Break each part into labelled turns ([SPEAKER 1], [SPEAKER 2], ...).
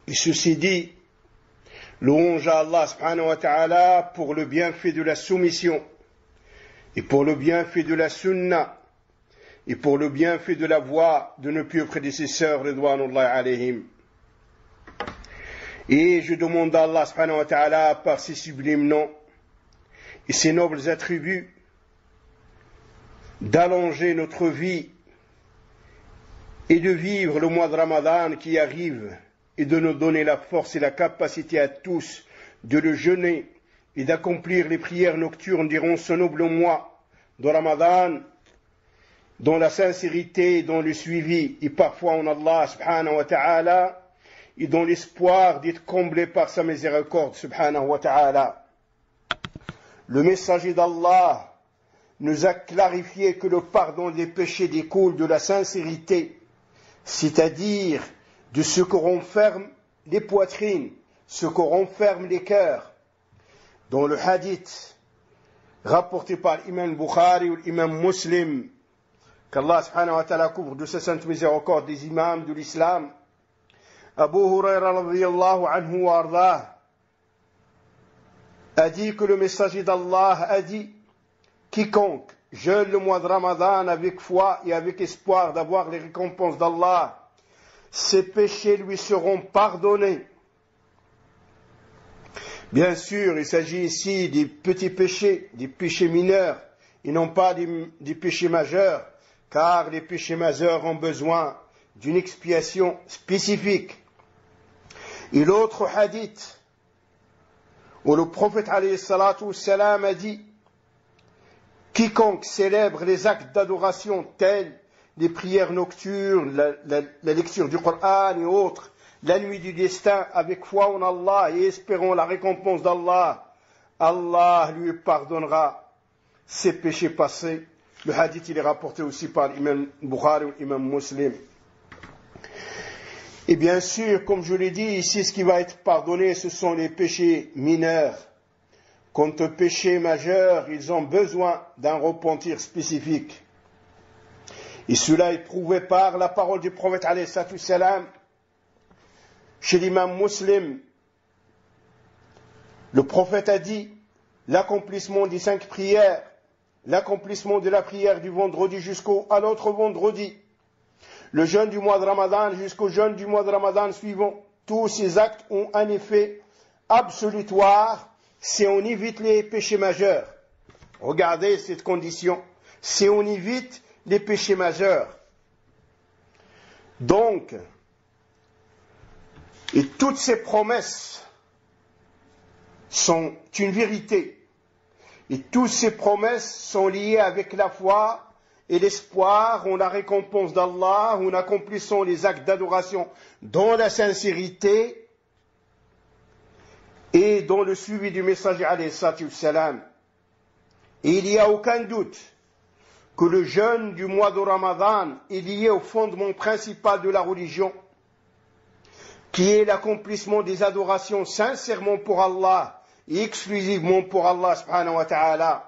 [SPEAKER 1] Et ceci dit, louange à Allah subhanahu wa ta'ala pour le bienfait de la soumission, et pour le bienfait de la sunna, et pour le bienfait de la voie de nos pieux prédécesseurs, ridwanullahi alayhim. Et je demande à Allah subhanahu wa ta'ala par ses sublimes noms et ses nobles attributs d'allonger notre vie et de vivre le mois de Ramadan qui arrive et de nous donner la force et la capacité à tous de le jeûner et d'accomplir les prières nocturnes durant ce noble mois de Ramadan dans la sincérité, dans le suivi et parfois en Allah subhanahu wa ta'ala et dans l'espoir d'être comblé par sa miséricorde subhanahu wa ta'ala. Le messager d'Allah nous a clarifié que le pardon des péchés découle de la sincérité, c'est-à-dire de ce que renferment les poitrines, ce que renferment les cœurs. Dans le hadith rapporté par l'imam Bukhari ou l'imam Muslim, qu'Allah subhanahu wa ta'ala couvre de sa sainte miséricorde des imams de l'islam, Abu Huraira radiyallahu anhu wa ardah a dit que le messager d'Allah a dit: quiconque jeûne le mois de Ramadan avec foi et avec espoir d'avoir les récompenses d'Allah, ses péchés lui seront pardonnés. Bien sûr, il s'agit ici des petits péchés, des péchés mineurs, et non pas des péchés majeurs, car les péchés majeurs ont besoin d'une expiation spécifique. Et l'autre hadith, où le prophète alayhi salatu wassalam a dit: quiconque célèbre les actes d'adoration tels les prières nocturnes, la lecture du Coran et autres, la nuit du destin, avec foi en Allah et espérant la récompense d'Allah, Allah lui pardonnera ses péchés passés. Le hadith il est rapporté aussi par l'imam Bukhari ou l'imam Muslim. Et bien sûr, comme je l'ai dit, ici ce qui va être pardonné, ce sont les péchés mineurs. Quant aux péchés majeurs, ils ont besoin d'un repentir spécifique. Et cela est prouvé par la parole du prophète alayhi salatu wassalam chez l'imam Muslim. Le prophète a dit: l'accomplissement des 5 prières, l'accomplissement de la prière du vendredi jusqu'à l'autre vendredi, le jeûne du mois de Ramadan jusqu'au jeûne du mois de Ramadan suivant, tous ces actes ont un effet absolutoire si on évite les péchés majeurs. Regardez cette condition, si on évite les péchés majeurs. Donc, et toutes ces promesses sont une vérité. Et toutes ces promesses sont liées avec la foi et l'espoir en la récompense d'Allah, en accomplissant les actes d'adoration dans la sincérité et dans le suivi du messager alayhi salatu wassalam. Et il n'y a aucun doute que le jeûne du mois de Ramadan est lié au fondement principal de la religion, qui est l'accomplissement des adorations sincèrement pour Allah et exclusivement pour Allah subhanahu wa ta'ala.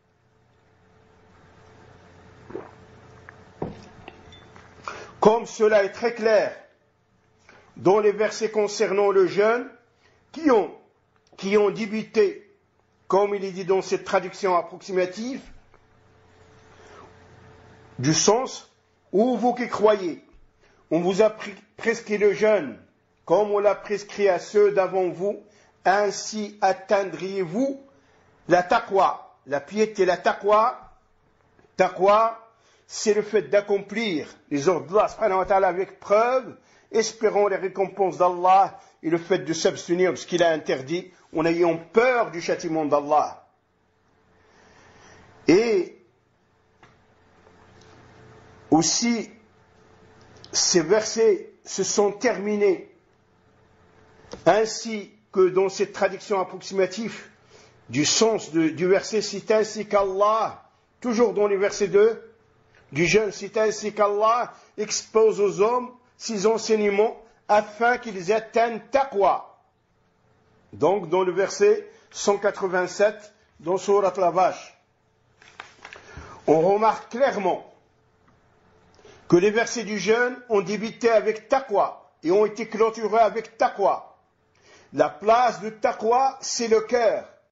[SPEAKER 1] Comme cela est très clair dans les versets concernant le jeûne qui ont débuté, comme il est dit dans cette traduction approximative, du sens: ô vous qui croyez, on vous a prescrit le jeûne, comme on l'a prescrit à ceux d'avant vous, ainsi atteindriez-vous la taqwa, la piété, la taqwa. Taqwa, c'est le fait d'accomplir les ordres d'Allah subhanahu wa ta'ala avec preuve, espérant les récompenses d'Allah, et le fait de s'abstenir de ce qu'il a interdit, en ayant peur du châtiment d'Allah. Et aussi, ces versets se sont terminés ainsi que dans cette traduction approximative du sens du verset: c'est ainsi qu'Allah, toujours dans le verset 2 du jeûne, c'est ainsi qu'Allah expose aux hommes ses enseignements afin qu'ils atteignent taqwa. Donc dans le verset 187 dans Sourate la Vache, on remarque clairement que les versets du jeûne ont débuté avec taqwa, et ont été clôturés avec taqwa. La place de taqwa, c'est le cœur.